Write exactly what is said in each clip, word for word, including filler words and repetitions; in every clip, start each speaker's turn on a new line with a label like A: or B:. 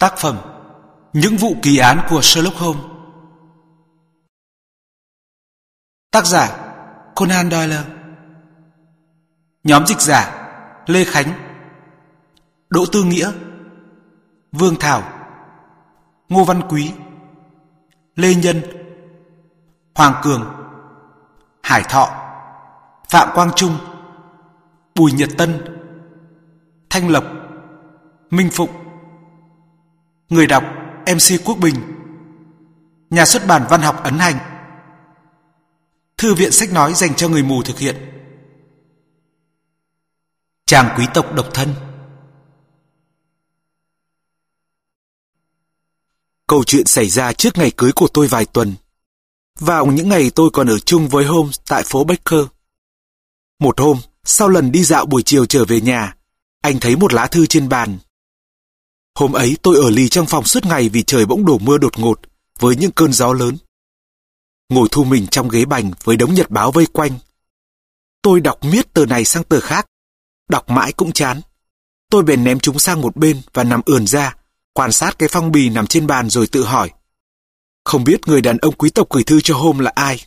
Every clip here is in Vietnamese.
A: Tác phẩm Những vụ kỳ án của Sherlock Holmes. Tác giả Conan Doyle. Nhóm dịch giả Lê Khánh, Đỗ Tư Nghĩa, Vương Thảo, Ngô Văn Quý, Lê Nhân, Hoàng Cường, Hải Thọ, Phạm Quang Trung, Bùi Nhật Tân, Thanh Lộc, Minh Phụng. Người đọc em xê Quốc Bình. Nhà xuất bản Văn học Ấn Hành. Thư viện sách nói dành cho người mù thực hiện. Chàng quý tộc độc thân. Câu chuyện xảy ra trước ngày cưới của tôi vài tuần, vào những ngày tôi còn ở chung với Holmes tại phố Baker. Một hôm, sau lần đi dạo buổi chiều trở về nhà, anh thấy một lá thư trên bàn. Hôm ấy tôi ở lì trong phòng suốt ngày vì trời bỗng đổ mưa đột ngột với những cơn gió lớn. Ngồi thu mình trong ghế bành với đống nhật báo vây quanh. Tôi đọc miết tờ này sang tờ khác, đọc mãi cũng chán. Tôi bèn ném chúng sang một bên và nằm ườn ra, quan sát cái phong bì nằm trên bàn rồi tự hỏi. Không biết người đàn ông quý tộc gửi thư cho Holmes là ai?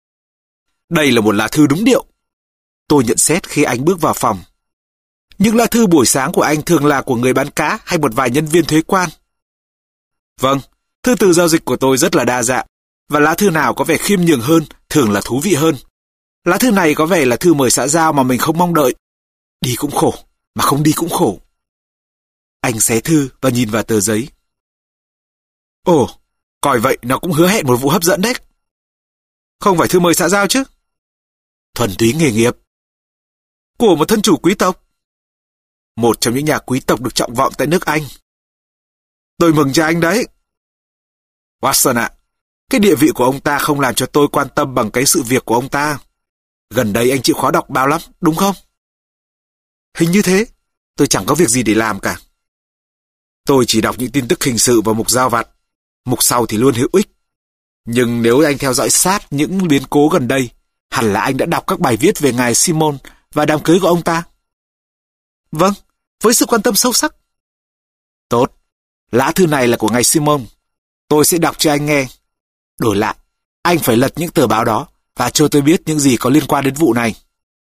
A: Đây là một lá thư đúng điệu, tôi nhận xét khi anh bước vào phòng. Những lá thư buổi sáng của anh thường là của người bán cá hay một vài nhân viên thuế quan. Vâng, thư từ giao dịch của tôi rất là đa dạng, và lá thư nào có vẻ khiêm nhường hơn thường là thú vị hơn. Lá thư này có vẻ là thư mời xã giao mà mình không mong đợi. Đi cũng khổ, mà không đi cũng khổ. Anh xé thư và nhìn vào tờ giấy. Ồ, coi vậy nó cũng hứa hẹn một vụ hấp dẫn đấy. Không phải thư mời xã giao chứ? Thuần túy nghề nghiệp. Của một thân chủ quý tộc. Một trong những nhà quý tộc được trọng vọng tại nước Anh. Tôi mừng cho anh đấy. Watson ạ, cái địa vị của ông ta không làm cho tôi quan tâm bằng cái sự việc của ông ta. Gần đây anh chịu khó đọc báo lắm, đúng không? Hình như thế, tôi chẳng có việc gì để làm cả. Tôi chỉ đọc những tin tức hình sự và mục giao vặt. Mục sau thì luôn hữu ích. Nhưng nếu anh theo dõi sát những biến cố gần đây, hẳn là anh đã đọc các bài viết về ngài Simon và đám cưới của ông ta. Vâng, với sự quan tâm sâu sắc. Tốt, lá thư này là của ngài Simon. Tôi sẽ đọc cho anh nghe. Đổi lại, anh phải lật những tờ báo đó và cho tôi biết những gì có liên quan đến vụ này.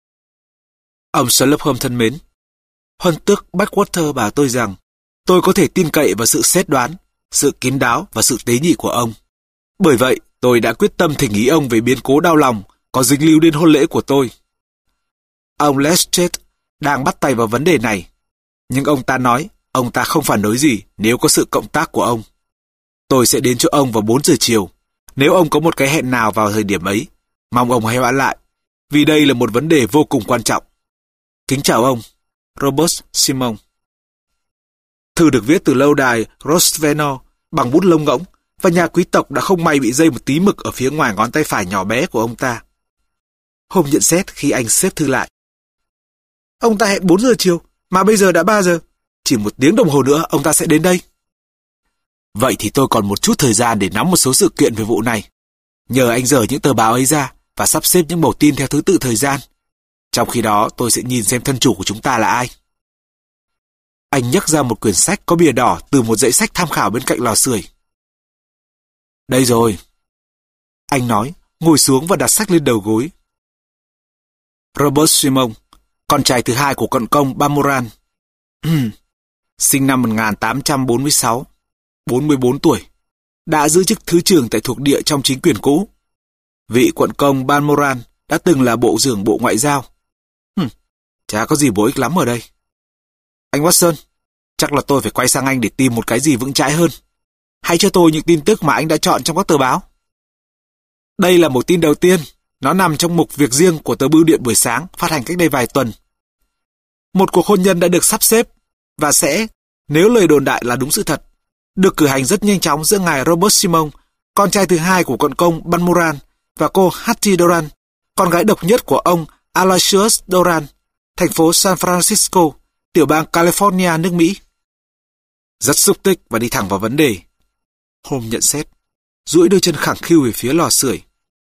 A: Ông Sherlock Holmes thân mến, Huân tước Backwater bảo tôi rằng tôi có thể tin cậy vào sự xét đoán, sự kín đáo và sự tế nhị của ông. Bởi vậy, tôi đã quyết tâm thỉnh ý ông về biến cố đau lòng có dính líu đến hôn lễ của tôi. Ông Lestrade đang bắt tay vào vấn đề này, nhưng ông ta nói ông ta không phản đối gì nếu có sự cộng tác của ông. Tôi sẽ đến chỗ ông vào bốn giờ chiều. Nếu ông có một cái hẹn nào vào thời điểm ấy, mong ông hãy hoãn lại, vì đây là một vấn đề vô cùng quan trọng. Kính chào ông, Robert Simon. Thư được viết từ lâu đài Grosvenor bằng bút lông ngỗng, và nhà quý tộc đã không may bị dây một tí mực ở phía ngoài ngón tay phải nhỏ bé của ông ta. Holmes nhận xét khi anh xếp thư lại. Ông ta hẹn bốn giờ chiều, mà bây giờ đã ba giờ. Chỉ một tiếng đồng hồ nữa ông ta sẽ đến đây. Vậy thì tôi còn một chút thời gian để nắm một số sự kiện về vụ này. Nhờ anh dở những tờ báo ấy ra và sắp xếp những mẩu tin theo thứ tự thời gian. Trong khi đó tôi sẽ nhìn xem thân chủ của chúng ta là ai. Anh nhấc ra một quyển sách có bìa đỏ từ một dãy sách tham khảo bên cạnh lò sưởi. Đây rồi. Anh nói, ngồi xuống và đặt sách lên đầu gối. Robert Simon, con trai thứ hai của cận công Balmoral. Sinh năm một nghìn tám trăm bốn mươi sáu, bốn mươi bốn tuổi. Đã giữ chức thứ trưởng tại thuộc địa trong chính quyền cũ. Vị quận công Balmoral đã từng là bộ trưởng bộ ngoại giao. Hừm, chả có gì bổ ích lắm ở đây. Anh Watson, chắc là tôi phải quay sang anh để tìm một cái gì vững chãi hơn. Hãy cho tôi những tin tức mà anh đã chọn trong các tờ báo. Đây là một tin đầu tiên. Nó nằm trong mục việc riêng của tờ Bưu điện buổi sáng phát hành cách đây vài tuần. Một cuộc hôn nhân đã được sắp xếp và sẽ, nếu lời đồn đại là đúng sự thật, được cử hành rất nhanh chóng giữa ngài Robert Simon, con trai thứ hai của quận công Balmoral, và cô Hattie Doran, con gái độc nhất của ông Aloysius Doran, thành phố San Francisco, tiểu bang California, nước Mỹ. Rất xúc tích và đi thẳng vào vấn đề. Holmes nhận xét, duỗi đôi chân khẳng khiu về phía lò sưởi.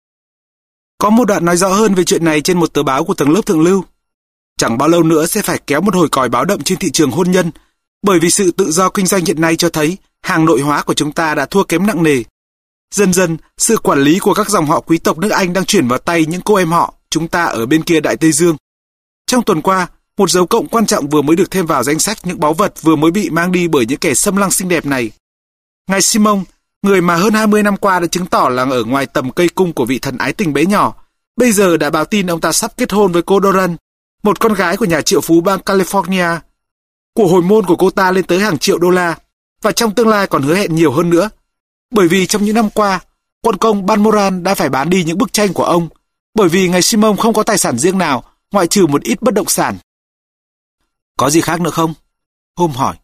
A: Có một đoạn nói rõ hơn về chuyện này trên một tờ báo của tầng lớp thượng lưu. Chẳng bao lâu nữa sẽ phải kéo một hồi còi báo động trên thị trường hôn nhân Bởi vì sự tự do kinh doanh hiện nay cho thấy hàng nội hóa của chúng ta đã thua kém nặng nề. Dần dần, sự quản lý của các dòng họ quý tộc nước Anh đang chuyển vào tay những cô em họ chúng ta ở bên kia Đại Tây Dương. Trong tuần qua, một dấu cộng quan trọng vừa mới được thêm vào danh sách những báu vật vừa mới bị mang đi bởi những kẻ xâm lăng xinh đẹp này. Ngài Simon, người mà hơn hai mươi năm qua đã chứng tỏ là ở ngoài tầm cây cung của vị thần ái tình bé nhỏ, bây giờ đã báo tin ông ta sắp kết hôn với cô Doran, một con gái của nhà triệu phú bang California. Của hồi môn của cô ta lên tới hàng triệu đô la, và trong tương lai còn hứa hẹn nhiều hơn nữa. Bởi vì trong những năm qua, quân công Balmoral đã phải bán đi những bức tranh của ông, bởi vì ngài Simon không có tài sản riêng nào, ngoại trừ một ít bất động sản. Có gì khác nữa không? Holmes hỏi.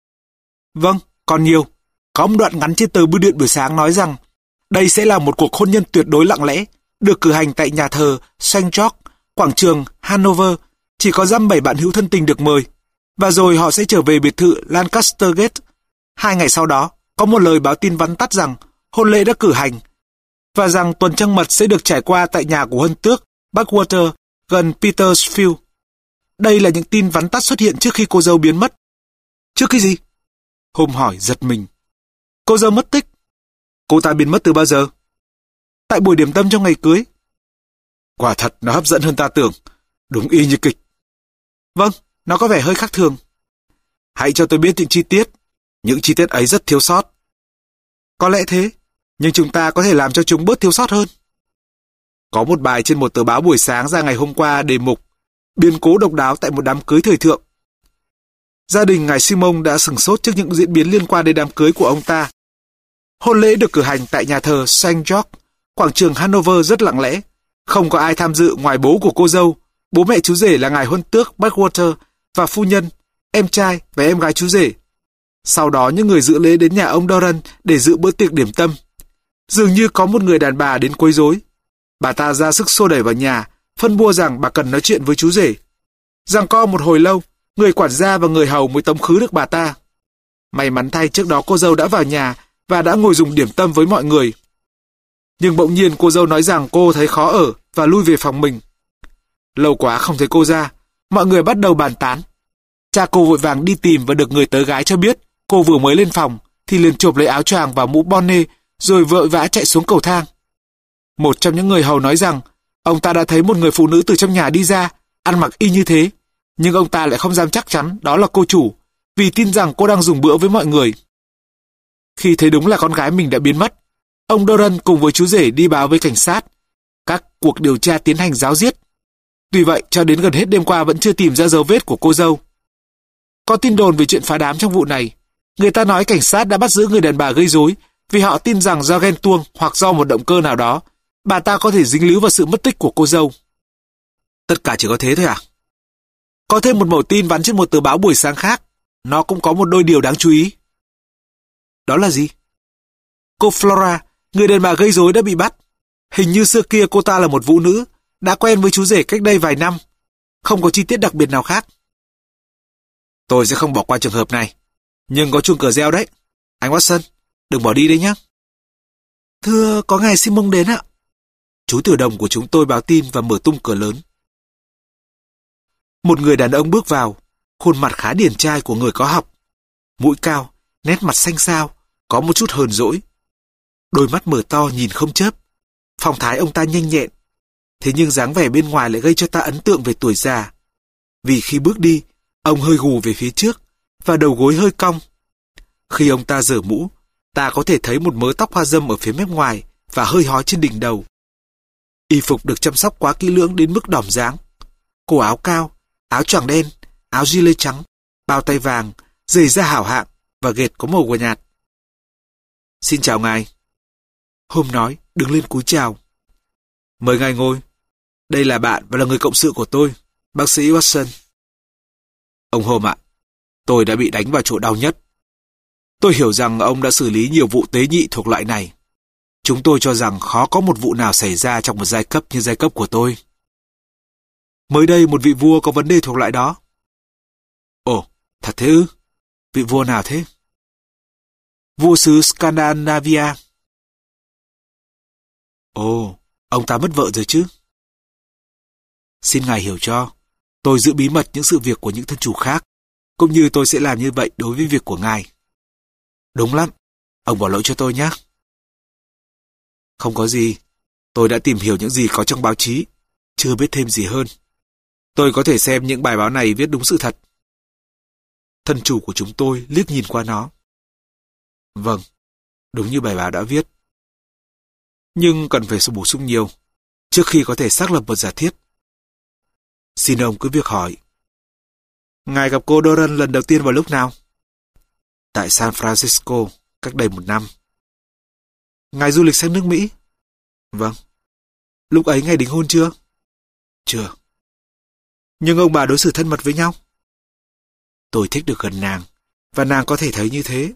A: Vâng, còn nhiều. Có một đoạn ngắn trên tờ bưu điện buổi sáng nói rằng đây sẽ là một cuộc hôn nhân tuyệt đối lặng lẽ, được cử hành tại nhà thờ Saint George, quảng trường Hanover, chỉ có dăm bảy bạn hữu thân tình được mời. Và rồi họ sẽ trở về biệt thự Lancaster Gate. Hai ngày sau đó, có một lời báo tin vắn tắt rằng hôn lễ đã cử hành, và rằng tuần trăng mật sẽ được trải qua tại nhà của huân tước Backwater gần Petersfield. Đây là những tin vắn tắt xuất hiện trước khi cô dâu biến mất. Trước cái gì? Holmes hỏi giật mình. Cô dâu mất tích. Cô ta biến mất từ bao giờ? Tại buổi điểm tâm trong ngày cưới. Quả thật nó hấp dẫn hơn ta tưởng. Đúng y như kịch. Vâng, nó có vẻ hơi khác thường. Hãy cho tôi biết những chi tiết. Những chi tiết ấy rất thiếu sót. Có lẽ thế, nhưng chúng ta có thể làm cho chúng bớt thiếu sót hơn. Có một bài trên một tờ báo buổi sáng ra ngày hôm qua đề mục biến cố độc đáo tại một đám cưới thời thượng. Gia đình ngài Simon đã sửng sốt trước những diễn biến liên quan đến đám cưới của ông ta. Hôn lễ được cử hành tại nhà thờ Saint George, quảng trường Hanover rất lặng lẽ. Không có ai tham dự ngoài bố của cô dâu, bố mẹ chú rể là ngài huân tước Backwater và phu nhân, em trai và em gái chú rể. Sau đó những người dự lễ đến nhà ông Doran để dự bữa tiệc điểm tâm. Dường như có một người đàn bà đến quấy rối. Bà ta ra sức xô đẩy vào nhà, phân bua rằng bà cần nói chuyện với chú rể. Giằng co một hồi lâu, người quản gia và người hầu mới tống khứ được bà ta. May mắn thay trước đó cô dâu đã vào nhà và đã ngồi dùng điểm tâm với mọi người. Nhưng bỗng nhiên cô dâu nói rằng cô thấy khó ở và lui về phòng mình. Lâu quá không thấy cô ra, mọi người bắt đầu bàn tán. Cha cô vội vàng đi tìm và được người tớ gái cho biết cô vừa mới lên phòng thì liền chộp lấy áo choàng và mũ bonnet rồi vội vã chạy xuống cầu thang. Một trong những người hầu nói rằng ông ta đã thấy một người phụ nữ từ trong nhà đi ra, ăn mặc y như thế, nhưng ông ta lại không dám chắc chắn đó là cô chủ, vì tin rằng cô đang dùng bữa với mọi người. Khi thấy đúng là con gái mình đã biến mất, ông Doran cùng với chú rể đi báo với cảnh sát. Các cuộc điều tra tiến hành ráo riết. Tuy vậy, cho đến gần hết đêm qua vẫn chưa tìm ra dấu vết của cô dâu. Có tin đồn về chuyện phá đám trong vụ này. Người ta nói cảnh sát đã bắt giữ người đàn bà gây rối vì họ tin rằng do ghen tuông hoặc do một động cơ nào đó, bà ta có thể dính líu vào sự mất tích của cô dâu. Tất cả chỉ có thế thôi à? Có thêm một mẩu tin vắn trên một tờ báo buổi sáng khác. Nó cũng có một đôi điều đáng chú ý. Đó là gì? Cô Flora, người đàn bà gây rối đã bị bắt. Hình như xưa kia cô ta là một vũ nữ, đã quen với chú rể cách đây vài năm. Không có chi tiết đặc biệt nào khác. Tôi sẽ không bỏ qua trường hợp này. Nhưng có chuông cửa reo đấy. Anh Watson, đừng bỏ đi đấy nhé. Thưa, có ngài Simon đến ạ. Chú tiểu đồng của chúng tôi báo tin và mở tung cửa lớn. Một người đàn ông bước vào, khuôn mặt khá điển trai của người có học. Mũi cao, nét mặt xanh xao, có một chút hờn dỗi. Đôi mắt mở to nhìn không chớp. Phong thái ông ta nhanh nhẹn. Thế nhưng dáng vẻ bên ngoài lại gây cho ta ấn tượng về tuổi già. Vì khi bước đi, ông hơi gù về phía trước và đầu gối hơi cong. Khi ông ta giở mũ, ta có thể thấy một mớ tóc hoa râm ở phía mép ngoài và hơi hói trên đỉnh đầu. Y phục được chăm sóc quá kỹ lưỡng đến mức đỏm dáng. Cổ áo cao, áo choàng đen, áo gilet trắng, bao tay vàng, giày da hảo hạng và ghệt có màu của nhạt. Xin chào ngài. Holmes nói, đứng lên cúi chào. Mời ngài ngồi. Đây là bạn và là người cộng sự của tôi, bác sĩ Watson. Ông Holmes ạ, tôi đã bị đánh vào chỗ đau nhất. Tôi hiểu rằng ông đã xử lý nhiều vụ tế nhị thuộc loại này. Chúng tôi cho rằng khó có một vụ nào xảy ra trong một giai cấp như giai cấp của tôi. Mới đây một vị vua có vấn đề thuộc loại đó. Ồ, thật thế ư? Vị vua nào thế? Vua xứ Scandinavia. Ồ, ông ta mất vợ rồi chứ? Xin ngài hiểu cho, tôi giữ bí mật những sự việc của những thân chủ khác, cũng như tôi sẽ làm như vậy đối với việc của ngài. Đúng lắm, ông bỏ lỗi cho tôi nhé. Không có gì, tôi đã tìm hiểu những gì có trong báo chí, chưa biết thêm gì hơn. Tôi có thể xem những bài báo này viết đúng sự thật. Thân chủ của chúng tôi liếc nhìn qua nó. Vâng, đúng như bài báo đã viết. Nhưng cần phải bổ sung nhiều, trước khi có thể xác lập một giả thiết. Xin ông cứ việc hỏi. Ngài gặp cô Doran lần đầu tiên vào lúc nào? Tại San Francisco, cách đây một năm. Ngài du lịch sang nước Mỹ? Vâng. Lúc ấy ngài đính hôn chưa? Chưa. Nhưng ông bà đối xử thân mật với nhau? Tôi thích được gần nàng, và nàng có thể thấy như thế.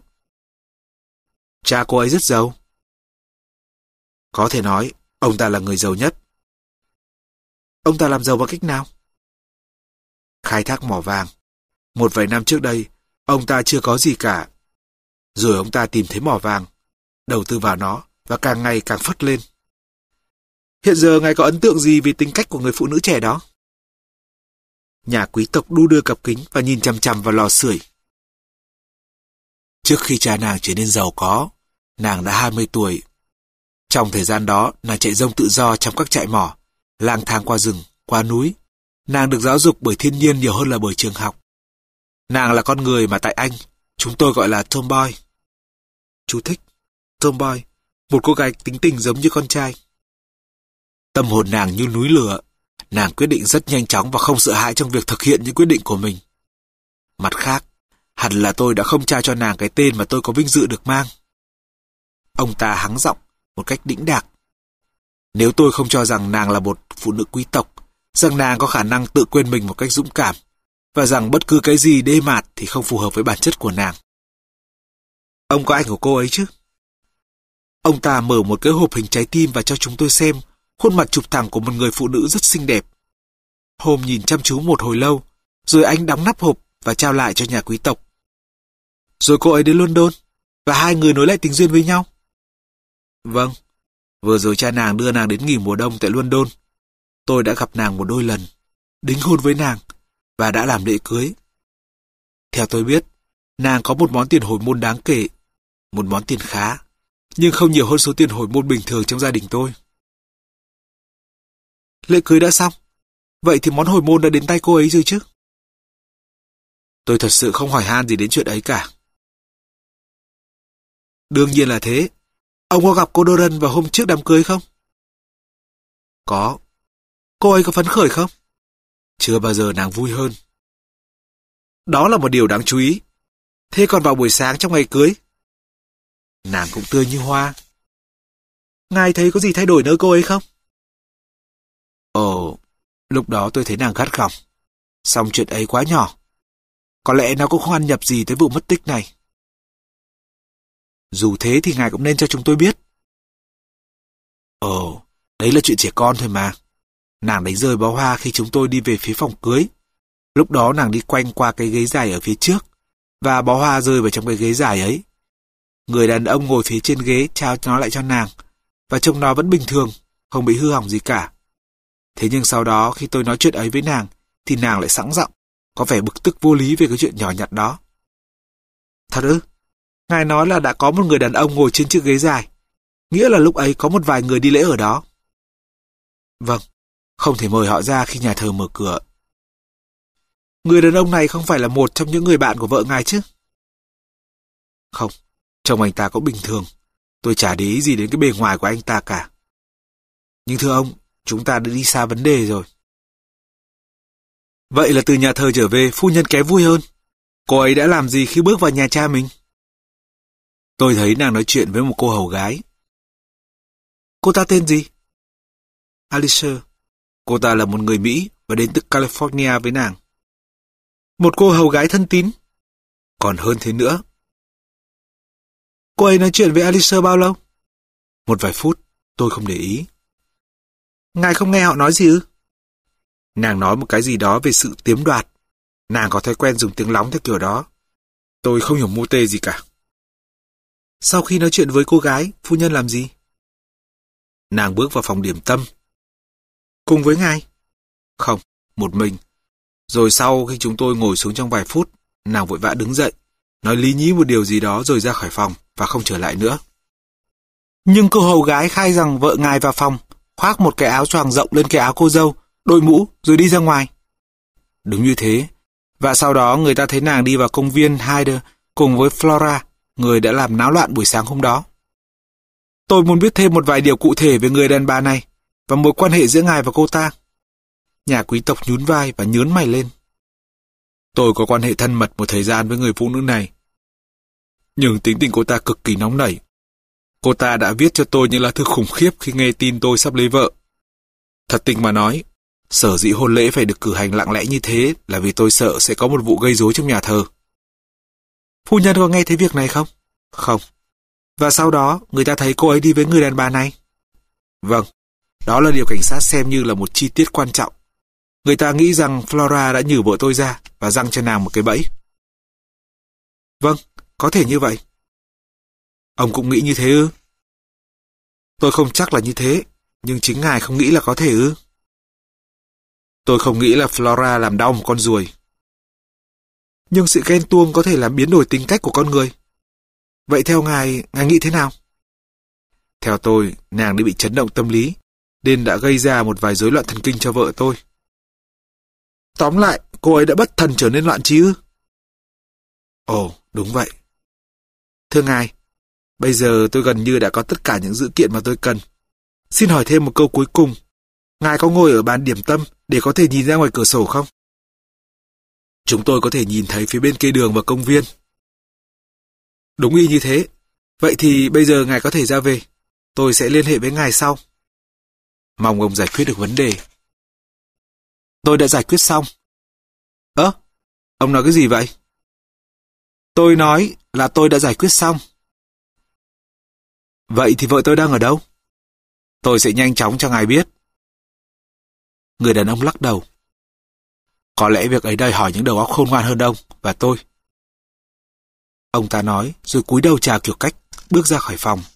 A: Cha cô ấy rất giàu. Có thể nói, ông ta là người giàu nhất. Ông ta làm giàu bằng cách nào? Khai thác mỏ vàng. Một vài năm trước đây, ông ta chưa có gì cả. Rồi ông ta tìm thấy mỏ vàng, đầu tư vào nó, và càng ngày càng phất lên. Hiện giờ ngài có ấn tượng gì về tính cách của người phụ nữ trẻ đó? Nhà quý tộc đu đưa cặp kính và nhìn chằm chằm vào lò sưởi. Trước khi cha nàng trở nên giàu có, nàng đã hai mươi tuổi. Trong thời gian đó, nàng chạy rông tự do trong các trại mỏ, lang thang qua rừng, qua núi. Nàng được giáo dục bởi thiên nhiên nhiều hơn là bởi trường học. Nàng là con người mà tại Anh, chúng tôi gọi là tomboy. Chú thích. Tomboy, một cô gái tính tình giống như con trai. Tâm hồn nàng như núi lửa. Nàng quyết định rất nhanh chóng và không sợ hãi trong việc thực hiện những quyết định của mình. Mặt khác, hẳn là tôi đã không trao cho nàng cái tên mà tôi có vinh dự được mang. Ông ta hắng giọng một cách đĩnh đạc. Nếu tôi không cho rằng nàng là một phụ nữ quý tộc, rằng nàng có khả năng tự quên mình một cách dũng cảm, và rằng bất cứ cái gì đê mạt thì không phù hợp với bản chất của nàng. Ông có ảnh của cô ấy chứ? Ông ta mở một cái hộp hình trái tim và cho chúng tôi xem khuôn mặt chụp thẳng của một người phụ nữ rất xinh đẹp. Holmes nhìn chăm chú một hồi lâu, rồi anh đóng nắp hộp và trao lại cho nhà quý tộc. Rồi cô ấy đến London, và hai người nối lại tình duyên với nhau. Vâng, vừa rồi cha nàng đưa nàng đến nghỉ mùa đông tại London. Tôi đã gặp nàng một đôi lần, đính hôn với nàng, và đã làm lễ cưới. Theo tôi biết, nàng có một món tiền hồi môn đáng kể, một món tiền khá, nhưng không nhiều hơn số tiền hồi môn bình thường trong gia đình tôi. Lễ cưới đã xong, vậy thì món hồi môn đã đến tay cô ấy rồi chứ? Tôi thật sự không hỏi han gì đến chuyện ấy cả. Đương nhiên là thế. Ông có gặp cô Doran vào hôm trước đám cưới không? Có. Cô ấy có phấn khởi không? Chưa bao giờ nàng vui hơn. Đó là một điều đáng chú ý. Thế còn vào buổi sáng trong ngày cưới? Nàng cũng tươi như hoa. Ngài thấy có gì thay đổi nơi cô ấy không? Ồ, lúc đó tôi thấy nàng gắt gỏng. Song chuyện ấy quá nhỏ. Có lẽ nó cũng không ăn nhập gì tới vụ mất tích này. Dù thế thì ngài cũng nên cho chúng tôi biết. Ồ, đấy là chuyện trẻ con thôi mà. Nàng đánh rơi bó hoa khi chúng tôi đi về phía phòng cưới. Lúc đó nàng đi quanh qua cái ghế dài ở phía trước, và bó hoa rơi vào trong cái ghế dài ấy. Người đàn ông ngồi phía trên ghế trao nó lại cho nàng, và trông nó vẫn bình thường, không bị hư hỏng gì cả. Thế nhưng sau đó khi tôi nói chuyện ấy với nàng, thì nàng lại sẵn giọng, có vẻ bực tức vô lý về cái chuyện nhỏ nhặt đó. Thật ư? Ngài nói là đã có một người đàn ông ngồi trên chiếc ghế dài, nghĩa là lúc ấy có một vài người đi lễ ở đó. Vâng, không thể mời họ ra khi nhà thờ mở cửa. Người đàn ông này không phải là một trong những người bạn của vợ ngài chứ? Không, trông anh ta cũng bình thường. Tôi chả để ý gì đến cái bề ngoài của anh ta cả. Nhưng thưa ông, chúng ta đã đi xa vấn đề rồi. Vậy là từ nhà thờ trở về, phu nhân kém vui hơn. Cô ấy đã làm gì khi bước vào nhà cha mình? Tôi thấy nàng nói chuyện với một cô hầu gái. Cô ta tên gì? Alicia. Cô ta là một người Mỹ và đến từ California với nàng. Một cô hầu gái thân tín. Còn hơn thế nữa. Cô ấy nói chuyện với Alicia bao lâu? Một vài phút, tôi không để ý. Ngài không nghe họ nói gì ư? Nàng nói một cái gì đó về sự tiếm đoạt. Nàng có thói quen dùng tiếng lóng theo kiểu đó. Tôi không hiểu mô tê gì cả. Sau khi nói chuyện với cô gái, phu nhân làm gì? Nàng bước vào phòng điểm tâm. Cùng với ngài? Không, một mình. Rồi sau khi chúng tôi ngồi xuống trong vài phút, Nàng vội vã đứng dậy, nói lý nhí một điều gì đó rồi ra khỏi phòng và không trở lại nữa. Nhưng cô hầu gái khai rằng vợ ngài vào phòng, khoác một cái áo choàng rộng lên cái áo cô dâu, đội mũ rồi đi ra ngoài. Đúng như thế. Và sau đó người ta thấy nàng đi vào công viên Hyde cùng với Flora, người đã làm náo loạn buổi sáng hôm đó. Tôi muốn biết thêm một vài điều cụ thể về người đàn bà này và mối quan hệ giữa ngài và cô ta. Nhà quý tộc nhún vai và nhớn mày lên. Tôi có quan hệ thân mật một thời gian với người phụ nữ này. Nhưng tính tình cô ta cực kỳ nóng nảy. Cô ta đã viết cho tôi những lá thư khủng khiếp khi nghe tin tôi sắp lấy vợ. Thật tình mà nói, sở dĩ hôn lễ phải được cử hành lặng lẽ như thế là vì tôi sợ sẽ có một vụ gây rối trong nhà thờ. Phu nhân có nghe thấy việc này không? Không. Và sau đó, người ta thấy cô ấy đi với người đàn bà này? Vâng, đó là điều cảnh sát xem như là một chi tiết quan trọng. Người ta nghĩ rằng Flora đã nhử vợ tôi ra và giăng cho nàng một cái bẫy. Vâng, có thể như vậy. Ông cũng nghĩ như thế ư? Tôi không chắc là như thế, nhưng chính ngài không nghĩ là có thể ư? Tôi không nghĩ là Flora làm đau một con ruồi. Nhưng sự ghen tuông có thể làm biến đổi tính cách của con người. Vậy theo ngài, ngài nghĩ thế nào? Theo tôi, nàng đã bị chấn động tâm lý, nên đã gây ra một vài rối loạn thần kinh cho vợ tôi. Tóm lại, cô ấy đã bất thần trở nên loạn trí ư? Ồ, đúng vậy. Thưa ngài, bây giờ tôi gần như đã có tất cả những dữ kiện mà tôi cần. Xin hỏi thêm một câu cuối cùng. Ngài có ngồi ở bàn điểm tâm để có thể nhìn ra ngoài cửa sổ không? Chúng tôi có thể nhìn thấy phía bên kia đường và công viên. Đúng y như thế. Vậy thì bây giờ ngài có thể ra về. Tôi sẽ liên hệ với ngài sau. Mong ông giải quyết được vấn đề. Tôi đã giải quyết xong. Ơ, ông nói cái gì vậy? Tôi nói là tôi đã giải quyết xong. Vậy thì vợ tôi đang ở đâu? Tôi sẽ nhanh chóng cho ngài biết. Người đàn ông lắc đầu. Có lẽ việc ấy đòi hỏi những đầu óc khôn ngoan hơn ông và tôi. Ông ta nói rồi cúi đầu chào kiểu cách, bước ra khỏi phòng.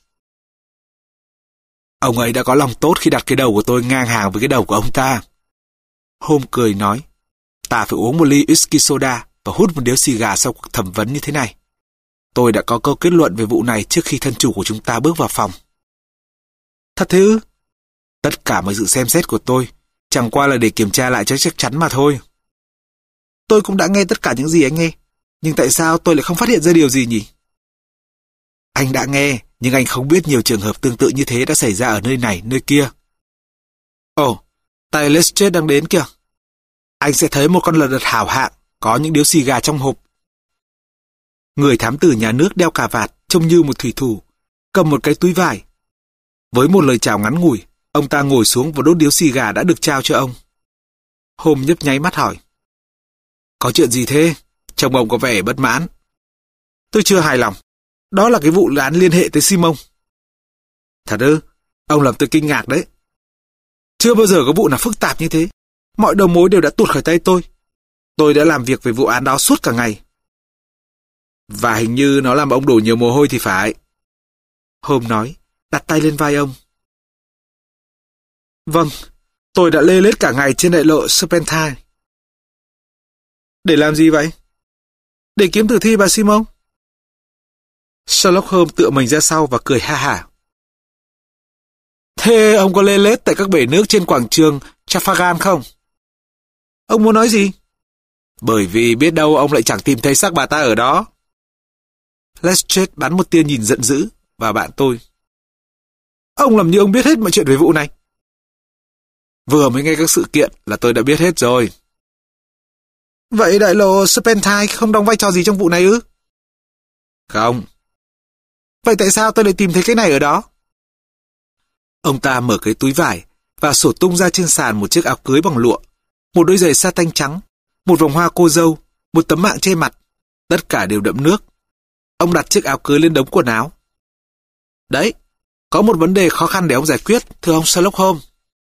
A: Ông ấy đã có lòng tốt khi đặt cái đầu của tôi ngang hàng với cái đầu của ông ta. Holmes cười nói, ta phải uống một ly whisky soda và hút một điếu xì gà sau cuộc thẩm vấn như thế này. Tôi đã có câu kết luận về vụ này trước khi thân chủ của chúng ta bước vào phòng. Thật thế ư? Tất cả mọi sự xem xét của tôi chẳng qua là để kiểm tra lại cho chắc chắn mà thôi. Tôi cũng đã nghe tất cả những gì anh nghe, nhưng tại sao tôi lại không phát hiện ra điều gì nhỉ? Anh đã nghe, nhưng anh không biết nhiều trường hợp tương tự như thế đã xảy ra ở nơi này, nơi kia. Ồ, tay Lestrade đang đến kìa. Anh sẽ thấy một con lật đật hảo hạng, có những điếu xì gà trong hộp. Người thám tử nhà nước đeo cà vạt, trông như một thủy thủ, cầm một cái túi vải. Với một lời chào ngắn ngủi, ông ta ngồi xuống và đốt điếu xì gà đã được trao cho ông. Holmes nhấp nháy mắt hỏi. Có chuyện gì thế? Chồng ông có vẻ bất mãn. Tôi chưa hài lòng. Đó là cái vụ án liên hệ tới Simon. Thật ư? Ông làm tôi kinh ngạc đấy. Chưa bao giờ có vụ nào phức tạp như thế. Mọi đầu mối đều đã tuột khỏi tay tôi. Tôi đã làm việc về vụ án đó suốt cả ngày. Và hình như nó làm ông đổ nhiều mồ hôi thì phải. Holmes nói, đặt tay lên vai ông. Vâng, tôi đã lê lết cả ngày trên đại lộ Serpentine. Để làm gì vậy? Để kiếm tử thi bà Simon. Sherlock Holmes tựa mình ra sau và cười ha hả. Thế ông có lê lết tại các bể nước trên quảng trường Trafalgar không? Ông muốn nói gì? Bởi vì biết đâu ông lại chẳng tìm thấy xác bà ta ở đó. Lestrade bắn một tia nhìn giận dữ vào bạn tôi. Ông làm như ông biết hết mọi chuyện về vụ này. Vừa mới nghe các sự kiện là tôi đã biết hết rồi. Vậy đại lộ Serpentine không đóng vai trò gì trong vụ này ư? Không. Vậy tại sao tôi lại tìm thấy cái này ở đó? Ông ta mở cái túi vải và sổ tung ra trên sàn một chiếc áo cưới bằng lụa, một đôi giày sa tanh trắng, một vòng hoa cô dâu, một tấm mạng che mặt. Tất cả đều đẫm nước. Ông đặt chiếc áo cưới lên đống quần áo. Đấy, có một vấn đề khó khăn để ông giải quyết, thưa ông Sherlock Holmes.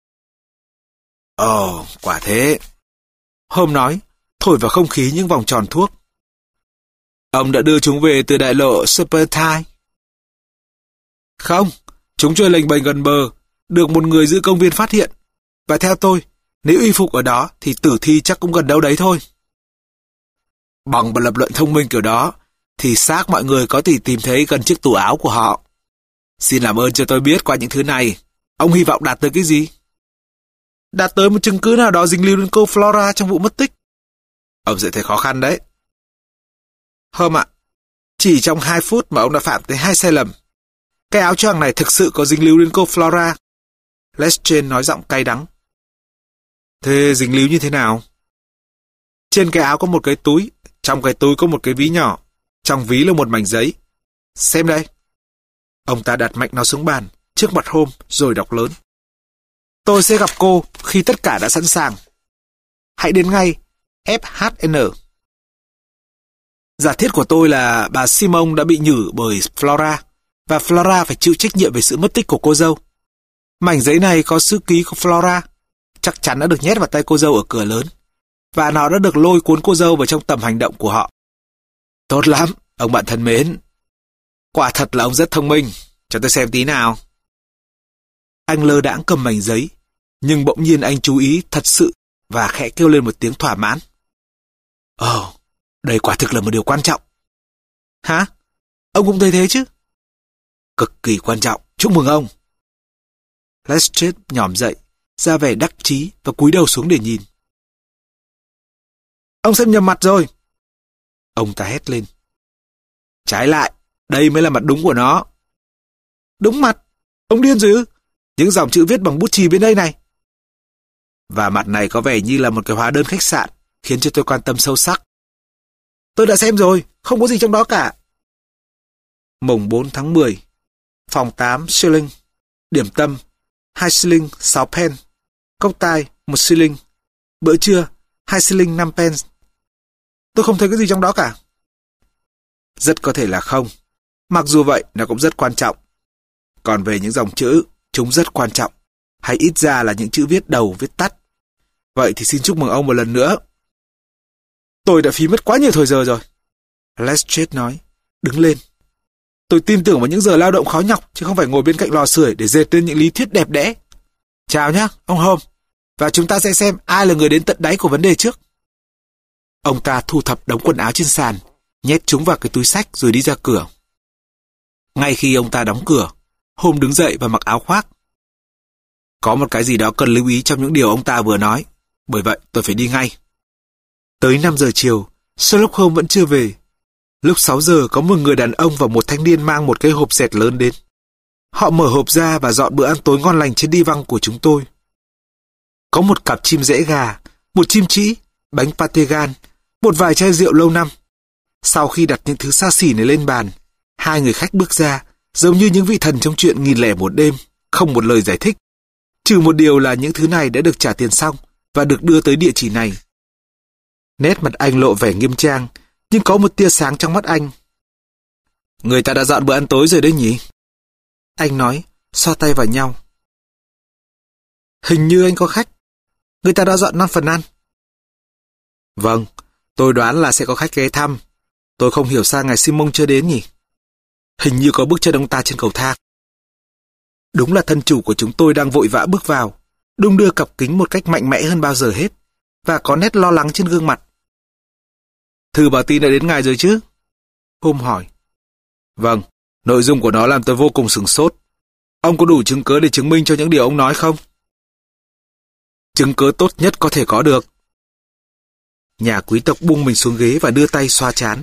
A: Ồ, quả thế. Holmes nói, thổi vào không khí những vòng tròn thuốc. Ông đã đưa chúng về từ đại lộ Serpentine. Không, chúng trôi lềnh bềnh gần bờ, được một người giữ công viên phát hiện. Và theo tôi, nếu y phục ở đó thì tử thi chắc cũng gần đâu đấy thôi. Bằng một lập luận thông minh kiểu đó, thì xác mọi người có thể tìm thấy gần chiếc tủ áo của họ. Xin làm ơn cho tôi biết qua những thứ này, ông hy vọng đạt tới cái gì? Đạt tới một chứng cứ nào đó dính líu đến cô Flora trong vụ mất tích. Ông sẽ thấy khó khăn đấy. Hôm ạ, chỉ trong hai phút mà ông đã phạm tới hai sai lầm. Cái áo choàng này thực sự có dính líu đến cô Flora. Lestrade nói giọng cay đắng. Thế dính líu như thế nào? Trên cái áo có một cái túi, trong cái túi có một cái ví nhỏ, trong ví là một mảnh giấy. Xem đây. Ông ta đặt mạnh nó xuống bàn, trước mặt Holmes, rồi đọc lớn. Tôi sẽ gặp cô khi tất cả đã sẵn sàng. Hãy đến ngay, ép hát en. Giả thiết của tôi là bà Simon đã bị nhử bởi Flora, và Flora phải chịu trách nhiệm về sự mất tích của cô dâu. Mảnh giấy này có chữ ký của Flora, chắc chắn đã được nhét vào tay cô dâu ở cửa lớn, và nó đã được lôi cuốn cô dâu vào trong tầm hành động của họ. Tốt lắm, ông bạn thân mến. Quả thật là ông rất thông minh, cho tôi xem tí nào. Anh lơ đãng cầm mảnh giấy, nhưng bỗng nhiên anh chú ý thật sự và khẽ kêu lên một tiếng thỏa mãn. Ồ, oh, đây quả thực là một điều quan trọng. Hả? Ông cũng thấy thế chứ? Cực kỳ quan trọng, chúc mừng ông. Lestrade nhỏm dậy, ra vẻ đắc chí và cúi đầu xuống để nhìn. Ông xem nhầm mặt rồi. Ông ta hét lên. Trái lại, đây mới là mặt đúng của nó. Đúng mặt? Ông điên rồi ư? Những dòng chữ viết bằng bút chì bên đây này. Và mặt này có vẻ như là một cái hóa đơn khách sạn, khiến cho tôi quan tâm sâu sắc. Tôi đã xem rồi, không có gì trong đó cả. Mùng bốn tháng mười, phòng tám shilling, điểm tâm hai shilling sáu pence, cốc tai một shilling, bữa trưa hai shilling năm pence. Tôi không thấy cái gì trong đó cả. Rất có thể là không. Mặc dù vậy, nó cũng rất quan trọng. Còn về những dòng chữ, chúng rất quan trọng. Hay ít ra là những chữ viết đầu, viết tắt. Vậy thì xin chúc mừng ông một lần nữa. Tôi đã phí mất quá nhiều thời giờ rồi. Lestrade nói, đứng lên. Tôi tin tưởng vào những giờ lao động khó nhọc, chứ không phải ngồi bên cạnh lò sưởi để dệt lên những lý thuyết đẹp đẽ. Chào nhá, ông Holmes. Và chúng ta sẽ xem ai là người đến tận đáy của vấn đề trước. Ông ta thu thập đống quần áo trên sàn, nhét chúng vào cái túi xách rồi đi ra cửa. Ngay khi ông ta đóng cửa, Holmes đứng dậy và mặc áo khoác. Có một cái gì đó cần lưu ý trong những điều ông ta vừa nói, bởi vậy tôi phải đi ngay. Tới năm giờ chiều, Sherlock Holmes vẫn chưa về. Lúc sáu giờ có một người đàn ông và một thanh niên mang một cái hộp dẹt lớn đến. Họ mở hộp ra và dọn bữa ăn tối ngon lành trên đi văng của chúng tôi. Có một cặp chim rễ gà, một chim trĩ, bánh pate gan, một vài chai rượu lâu năm. Sau khi đặt những thứ xa xỉ này lên bàn, hai người khách bước ra, giống như những vị thần trong chuyện Nghìn lẻ một đêm, không một lời giải thích. Trừ một điều là những thứ này đã được trả tiền xong và được đưa tới địa chỉ này. Nét mặt anh lộ vẻ nghiêm trang, nhưng có một tia sáng trong mắt anh. Người ta đã dọn bữa ăn tối rồi đấy nhỉ? Anh nói, xoa tay vào nhau. Hình như anh có khách. Người ta đã dọn năm phần ăn. Vâng, tôi đoán là sẽ có khách ghé thăm. Tôi không hiểu sao ngài Simon chưa đến nhỉ? Hình như có bước chân ông ta trên cầu thang. Đúng là thân chủ của chúng tôi đang vội vã bước vào, đung đưa cặp kính một cách mạnh mẽ hơn bao giờ hết, và có nét lo lắng trên gương mặt. Thư báo tin đã đến ngài rồi chứ? Holmes hỏi. Vâng, nội dung của nó làm tôi vô cùng sửng sốt. Ông có đủ chứng cớ để chứng minh cho những điều ông nói không? Chứng cớ tốt nhất có thể có được. Nhà quý tộc buông mình xuống ghế và đưa tay xoa trán.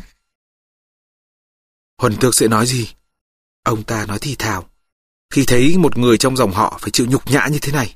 A: Huân tước sẽ nói gì? Ông ta nói thì thào, khi thấy một người trong dòng họ phải chịu nhục nhã như thế này.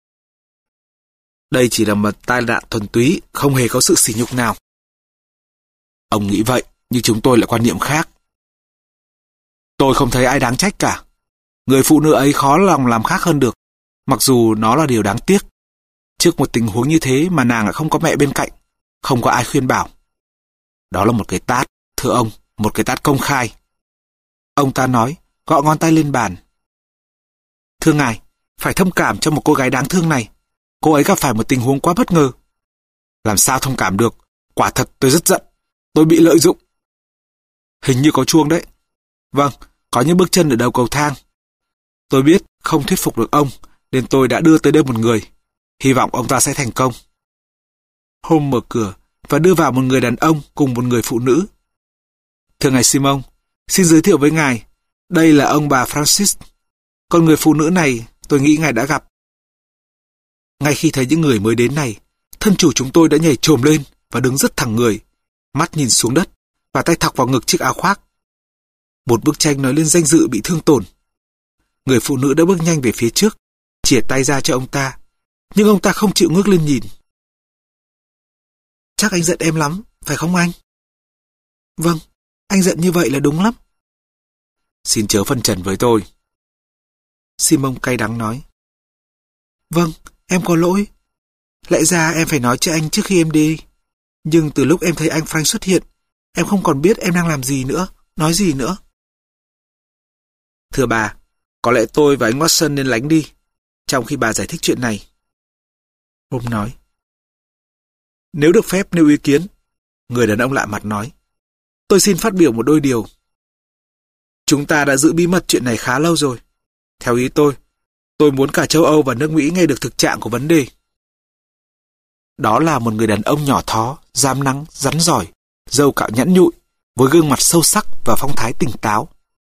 A: Đây chỉ là một tai nạn thuần túy, không hề có sự sỉ nhục nào. Ông nghĩ vậy, nhưng chúng tôi lại quan niệm khác. Tôi không thấy ai đáng trách cả. Người phụ nữ ấy khó lòng làm khác hơn được, mặc dù nó là điều đáng tiếc. Trước một tình huống như thế mà nàng lại không có mẹ bên cạnh, không có ai khuyên bảo. Đó là một cái tát, thưa ông, một cái tát công khai. Ông ta nói, gõ ngón tay lên bàn. Thưa ngài, phải thông cảm cho một cô gái đáng thương này. Cô ấy gặp phải một tình huống quá bất ngờ. Làm sao thông cảm được? Quả thật tôi rất giận. Tôi bị lợi dụng. Hình như có chuông đấy. Vâng, có những bước chân ở đầu cầu thang. Tôi biết không thuyết phục được ông, nên tôi đã đưa tới đây một người. Hy vọng ông ta sẽ thành công. Holmes mở cửa và đưa vào một người đàn ông cùng một người phụ nữ. Thưa ngài Simon, xin giới thiệu với ngài, đây là ông bà Francis. Còn người phụ nữ này tôi nghĩ ngài đã gặp. Ngay khi thấy những người mới đến này, thân chủ chúng tôi đã nhảy chồm lên và đứng rất thẳng người, mắt nhìn xuống đất và tay thọc vào ngực chiếc áo khoác. Một bức tranh nói lên danh dự bị thương tổn. Người phụ nữ đã bước nhanh về phía trước, chìa tay ra cho ông ta, nhưng ông ta không chịu ngước lên nhìn. Chắc anh giận em lắm, phải không anh? Vâng, anh giận như vậy là đúng lắm. Xin chớ phân trần với tôi. Simon cay đắng nói. Vâng, em có lỗi. Lẽ ra em phải nói cho anh trước khi em đi. Nhưng từ lúc em thấy anh Frank xuất hiện, em không còn biết em đang làm gì nữa, nói gì nữa. Thưa bà, có lẽ tôi và anh Watson nên lánh đi, trong khi bà giải thích chuyện này. Holmes nói. Nếu được phép nêu ý kiến, người đàn ông lạ mặt nói, tôi xin phát biểu một đôi điều. Chúng ta đã giữ bí mật chuyện này khá lâu rồi. Theo ý tôi, tôi muốn cả châu Âu và nước Mỹ nghe được thực trạng của vấn đề. Đó là một người đàn ông nhỏ thó, rám nắng, rắn giỏi, râu cạo nhẵn nhụi, với gương mặt sâu sắc và phong thái tỉnh táo.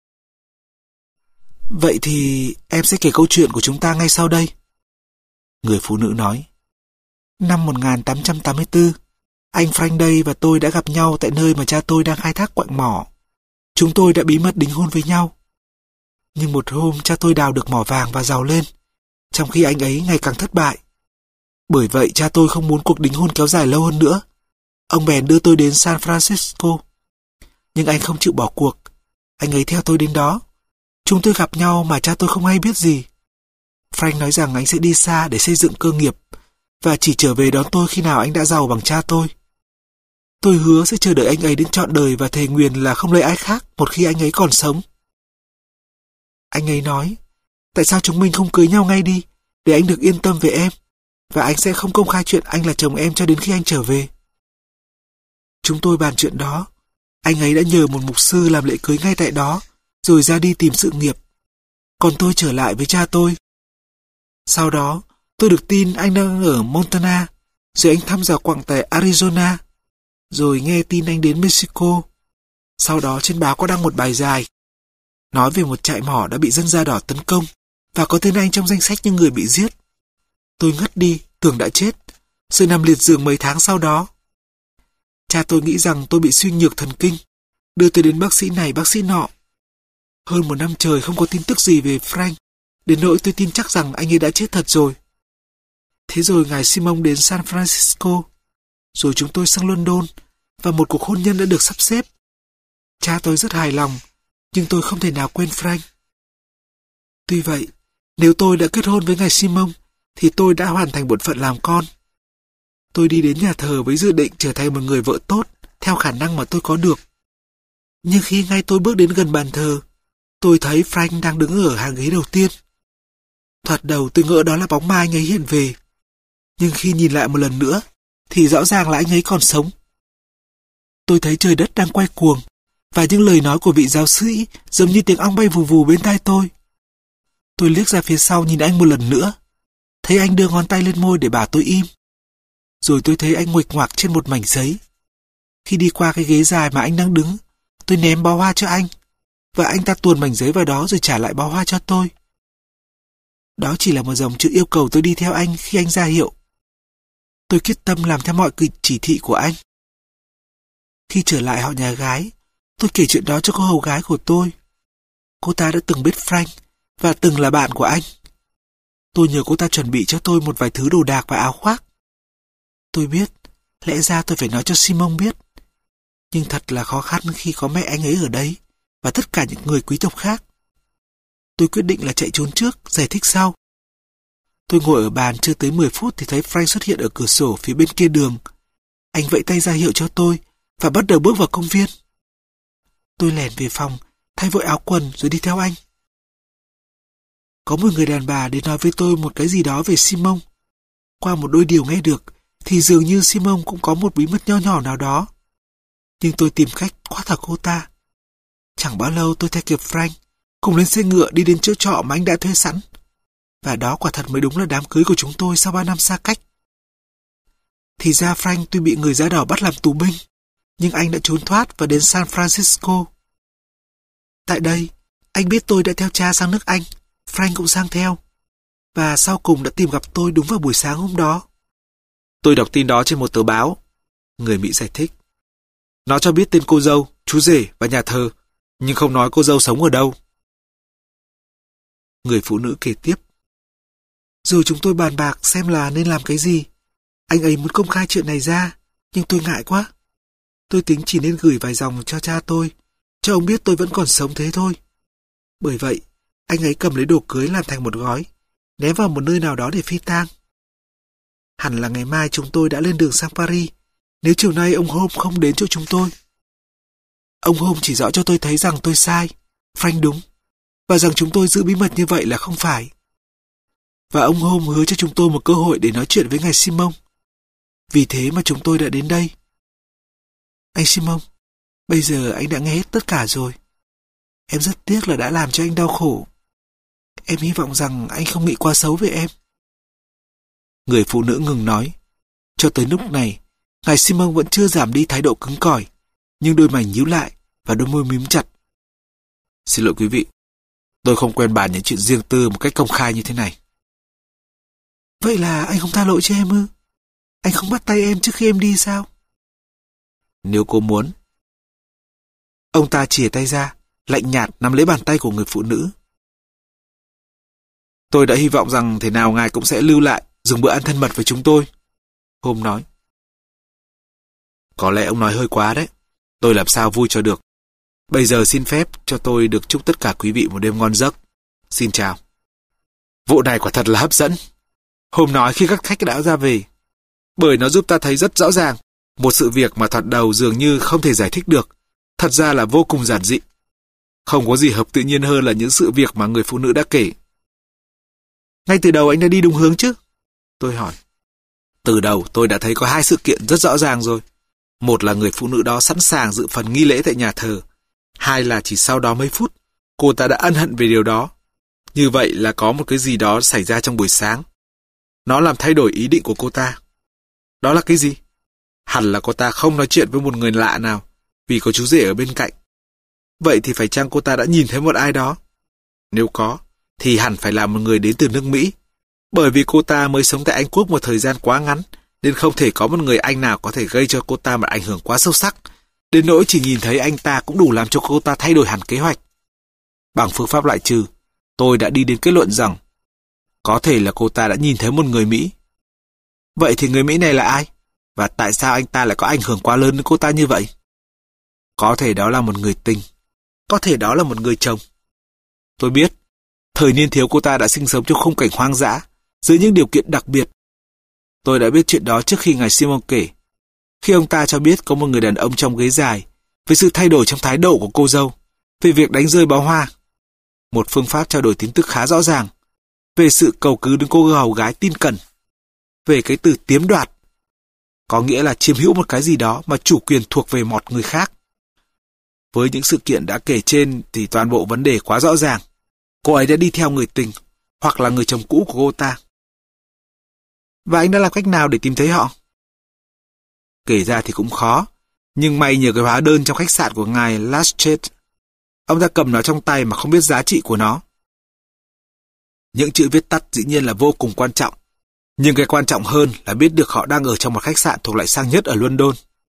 A: Vậy thì em sẽ kể câu chuyện của chúng ta ngay sau đây. Người phụ nữ nói. Năm một nghìn tám trăm tám mươi tư, anh Frank đây và tôi đã gặp nhau tại nơi mà cha tôi đang khai thác quặng mỏ. Chúng tôi đã bí mật đính hôn với nhau. Nhưng một hôm cha tôi đào được mỏ vàng và giàu lên, trong khi anh ấy ngày càng thất bại. Bởi vậy cha tôi không muốn cuộc đính hôn kéo dài lâu hơn nữa. Ông bèn đưa tôi đến San Francisco. Nhưng anh không chịu bỏ cuộc. Anh ấy theo tôi đến đó. Chúng tôi gặp nhau mà cha tôi không hay biết gì. Frank nói rằng anh sẽ đi xa để xây dựng cơ nghiệp và chỉ trở về đón tôi khi nào anh đã giàu bằng cha tôi. Tôi hứa sẽ chờ đợi anh ấy đến trọn đời và thề nguyền là không lấy ai khác một khi anh ấy còn sống. Anh ấy nói, tại sao chúng mình không cưới nhau ngay đi, để anh được yên tâm về em, và anh sẽ không công khai chuyện anh là chồng em cho đến khi anh trở về. Chúng tôi bàn chuyện đó. Anh ấy đã nhờ một mục sư làm lễ cưới ngay tại đó, rồi ra đi tìm sự nghiệp. Còn tôi trở lại với cha tôi. Sau đó, tôi được tin anh đang ở Montana, rồi anh thăm dò quặng tại Arizona, rồi nghe tin anh đến Mexico. Sau đó trên báo có đăng một bài dài, nói về một trại mỏ đã bị dân da đỏ tấn công, và có tên anh trong danh sách những người bị giết. Tôi ngất đi, tưởng đã chết, rồi nằm liệt giường mấy tháng sau đó. Cha tôi nghĩ rằng tôi bị suy nhược thần kinh, đưa tôi đến bác sĩ này bác sĩ nọ. Hơn một năm trời không có tin tức gì về Frank, đến nỗi tôi tin chắc rằng anh ấy đã chết thật rồi. Thế rồi ngài Simon đến San Francisco, rồi chúng tôi sang London, và một cuộc hôn nhân đã được sắp xếp. Cha tôi rất hài lòng, nhưng tôi không thể nào quên Frank. Tuy vậy, nếu tôi đã kết hôn với ngài Simon, thì tôi đã hoàn thành bổn phận làm con. Tôi đi đến nhà thờ với dự định trở thành một người vợ tốt, theo khả năng mà tôi có được. Nhưng khi ngay tôi bước đến gần bàn thờ, tôi thấy Frank đang đứng ở hàng ghế đầu tiên. Thoạt đầu tôi ngỡ đó là bóng ma anh ấy hiện về. Nhưng khi nhìn lại một lần nữa, thì rõ ràng là anh ấy còn sống. Tôi thấy trời đất đang quay cuồng, và những lời nói của vị giáo sĩ giống như tiếng ong bay vù vù bên tai tôi. Tôi liếc ra phía sau nhìn anh một lần nữa, thấy anh đưa ngón tay lên môi để bảo tôi im. Rồi tôi thấy anh nguệch ngoạc trên một mảnh giấy. Khi đi qua cái ghế dài mà anh đang đứng, tôi ném bó hoa cho anh, và anh ta tuồn mảnh giấy vào đó rồi trả lại bó hoa cho tôi. Đó chỉ là một dòng chữ yêu cầu tôi đi theo anh khi anh ra hiệu. Tôi quyết tâm làm theo mọi chỉ thị của anh. Khi trở lại họ nhà gái, tôi kể chuyện đó cho cô hầu gái của tôi. Cô ta đã từng biết Frank và từng là bạn của anh. Tôi nhờ cô ta chuẩn bị cho tôi một vài thứ đồ đạc và áo khoác. Tôi biết, lẽ ra tôi phải nói cho Simon biết. Nhưng thật là khó khăn khi có mẹ anh ấy ở đây và tất cả những người quý tộc khác. Tôi quyết định là chạy trốn trước, giải thích sau. Tôi ngồi ở bàn chưa tới mười phút thì thấy Frank xuất hiện ở cửa sổ phía bên kia đường. Anh vẫy tay ra hiệu cho tôi và bắt đầu bước vào công viên. Tôi lẻn về phòng, thay vội áo quần rồi đi theo anh. Có một người đàn bà đến nói với tôi một cái gì đó về Simon. Qua một đôi điều nghe được, thì dường như Simon cũng có một bí mật nho nhỏ nào đó. Nhưng tôi tìm cách khóa thật cô ta. Chẳng bao lâu tôi theo kịp Frank, cùng lên xe ngựa đi đến chỗ trọ mà anh đã thuê sẵn. Và đó quả thật mới đúng là đám cưới của chúng tôi sau ba năm xa cách. Thì ra Frank tuy bị người da đỏ bắt làm tù binh, nhưng anh đã trốn thoát và đến San Francisco. Tại đây, anh biết tôi đã theo cha sang nước Anh, Frank cũng sang theo, và sau cùng đã tìm gặp tôi đúng vào buổi sáng hôm đó. Tôi đọc tin đó trên một tờ báo. Người Mỹ giải thích. Nó cho biết tên cô dâu, chú rể và nhà thờ, nhưng không nói cô dâu sống ở đâu. Người phụ nữ kể tiếp. Rồi chúng tôi bàn bạc xem là nên làm cái gì. Anh ấy muốn công khai chuyện này ra, nhưng tôi ngại quá. Tôi tính chỉ nên gửi vài dòng cho cha tôi, cho ông biết tôi vẫn còn sống thế thôi. Bởi vậy, anh ấy cầm lấy đồ cưới làm thành một gói, ném vào một nơi nào đó để phi tang. Hẳn là ngày mai chúng tôi đã lên đường sang Paris, nếu chiều nay ông Holmes không đến chỗ chúng tôi. Ông Holmes chỉ rõ cho tôi thấy rằng tôi sai, Frank đúng, và rằng chúng tôi giữ bí mật như vậy là không phải. Và ông Holmes hứa cho chúng tôi một cơ hội để nói chuyện với ngài Simon. Vì thế mà chúng tôi đã đến đây. Anh Simon, bây giờ anh đã nghe hết tất cả rồi. Em rất tiếc là đã làm cho anh đau khổ. Em hy vọng rằng anh không nghĩ quá xấu về em. Người phụ nữ ngừng nói. Cho tới lúc này, ngài Simon vẫn chưa giảm đi thái độ cứng cỏi, nhưng đôi mày nhíu lại và đôi môi mím chặt. Xin lỗi quý vị, tôi không quen bàn những chuyện riêng tư một cách công khai như thế này. Vậy là anh không tha lỗi cho em ư? Anh không bắt tay em trước khi em đi sao? Nếu cô muốn. Ông ta chìa tay ra, lạnh nhạt nắm lấy bàn tay của người phụ nữ. Tôi đã hy vọng rằng thế nào ngài cũng sẽ lưu lại, dùng bữa ăn thân mật với chúng tôi. Holmes nói. Có lẽ ông nói hơi quá đấy. Tôi làm sao vui cho được. Bây giờ xin phép cho tôi được chúc tất cả quý vị một đêm ngon giấc. Xin chào. Vụ này quả thật là hấp dẫn. Holmes nói khi các khách đã ra về. Bởi nó giúp ta thấy rất rõ ràng một sự việc mà thoạt đầu dường như không thể giải thích được, thật ra là vô cùng giản dị. Không có gì hợp tự nhiên hơn là những sự việc mà người phụ nữ đã kể. Ngay từ đầu anh đã đi đúng hướng chứ? Tôi hỏi. Từ đầu tôi đã thấy có hai sự kiện rất rõ ràng rồi. Một là người phụ nữ đó sẵn sàng dự phần nghi lễ tại nhà thờ. Hai là chỉ sau đó mấy phút, cô ta đã ân hận về điều đó. Như vậy là có một cái gì đó xảy ra trong buổi sáng. Nó làm thay đổi ý định của cô ta. Đó là cái gì? Hẳn là cô ta không nói chuyện với một người lạ nào, vì có chú rể ở bên cạnh. Vậy thì phải chăng cô ta đã nhìn thấy một ai đó? Nếu có, thì hẳn phải là một người đến từ nước Mỹ. Bởi vì cô ta mới sống tại Anh Quốc một thời gian quá ngắn, nên không thể có một người Anh nào có thể gây cho cô ta một ảnh hưởng quá sâu sắc, đến nỗi chỉ nhìn thấy anh ta cũng đủ làm cho cô ta thay đổi hẳn kế hoạch. Bằng phương pháp loại trừ, tôi đã đi đến kết luận rằng có thể là cô ta đã nhìn thấy một người Mỹ. Vậy thì người Mỹ này là ai? Và tại sao anh ta lại có ảnh hưởng quá lớn đến cô ta như vậy? Có thể đó là một người tình. Có thể đó là một người chồng. Tôi biết, thời niên thiếu cô ta đã sinh sống trong khung cảnh hoang dã, dưới những điều kiện đặc biệt. Tôi đã biết chuyện đó trước khi ngài Simon kể. Khi ông ta cho biết có một người đàn ông trong ghế dài, về sự thay đổi trong thái độ của cô dâu, về việc đánh rơi bó hoa. Một phương pháp trao đổi tin tức khá rõ ràng, về sự cầu cứu đến cô hầu gái tin cẩn, về cái từ tiếm đoạt, có nghĩa là chiếm hữu một cái gì đó mà chủ quyền thuộc về một người khác. Với những sự kiện đã kể trên thì toàn bộ vấn đề quá rõ ràng. Cô ấy đã đi theo người tình, hoặc là người chồng cũ của cô ta. Và anh đã làm cách nào để tìm thấy họ? Kể ra thì cũng khó, nhưng may nhờ cái hóa đơn trong khách sạn của ngài Latchet. Ông ta cầm nó trong tay mà không biết giá trị của nó. Những chữ viết tắt dĩ nhiên là vô cùng quan trọng, nhưng cái quan trọng hơn là biết được họ đang ở trong một khách sạn thuộc loại sang nhất ở London.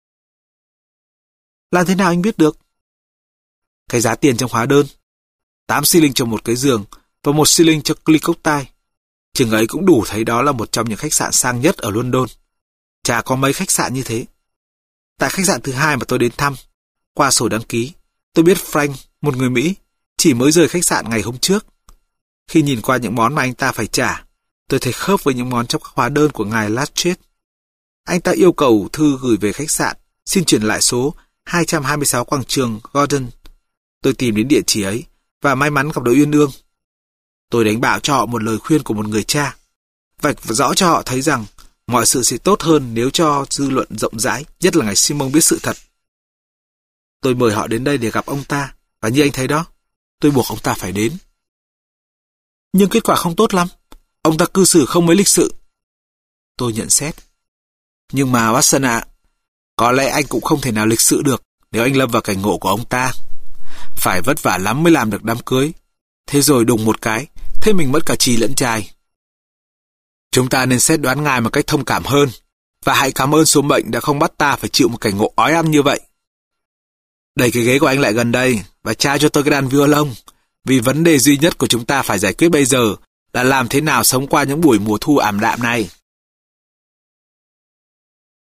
A: Làm thế nào anh biết được? Cái giá tiền trong hóa đơn, tám xi linh cho một cái giường và một xi linh cho ly cốc tai. Chừng ấy cũng đủ thấy đó là một trong những khách sạn sang nhất ở London. Chả có mấy khách sạn như thế. Tại khách sạn thứ hai mà tôi đến thăm, qua sổ đăng ký, tôi biết Frank, một người Mỹ, chỉ mới rời khách sạn ngày hôm trước. Khi nhìn qua những món mà anh ta phải trả, tôi thấy khớp với những món trong các hóa đơn của ngài Latchet. Anh ta yêu cầu thư gửi về khách sạn, xin chuyển lại số hai trăm hai mươi sáu quảng trường Gordon. Tôi tìm đến địa chỉ ấy và may mắn gặp đội uyên ương. Tôi đánh bảo cho họ một lời khuyên của một người cha, vạch rõ cho họ thấy rằng mọi sự sẽ tốt hơn nếu cho dư luận rộng rãi, nhất là ngài Simon biết sự thật. Tôi mời họ đến đây để gặp ông ta, và như anh thấy đó, tôi buộc ông ta phải đến. Nhưng kết quả không tốt lắm, ông ta cư xử không mấy lịch sự. Tôi nhận xét. Nhưng mà Watson ạ, có lẽ anh cũng không thể nào lịch sự được nếu anh lâm vào cảnh ngộ của ông ta. Phải vất vả lắm mới làm được đám cưới. Thế rồi đùng một cái, thế mình mất cả chì lẫn chài. Chúng ta nên xét đoán ngài một cách thông cảm hơn, và hãy cảm ơn số mệnh đã không bắt ta phải chịu một cảnh ngộ ói ăm như vậy. Đẩy cái ghế của anh lại gần đây và trao cho tôi cái đàn violon, vì vấn đề duy nhất của chúng ta phải giải quyết bây giờ là làm thế nào sống qua những buổi mùa thu ảm đạm này.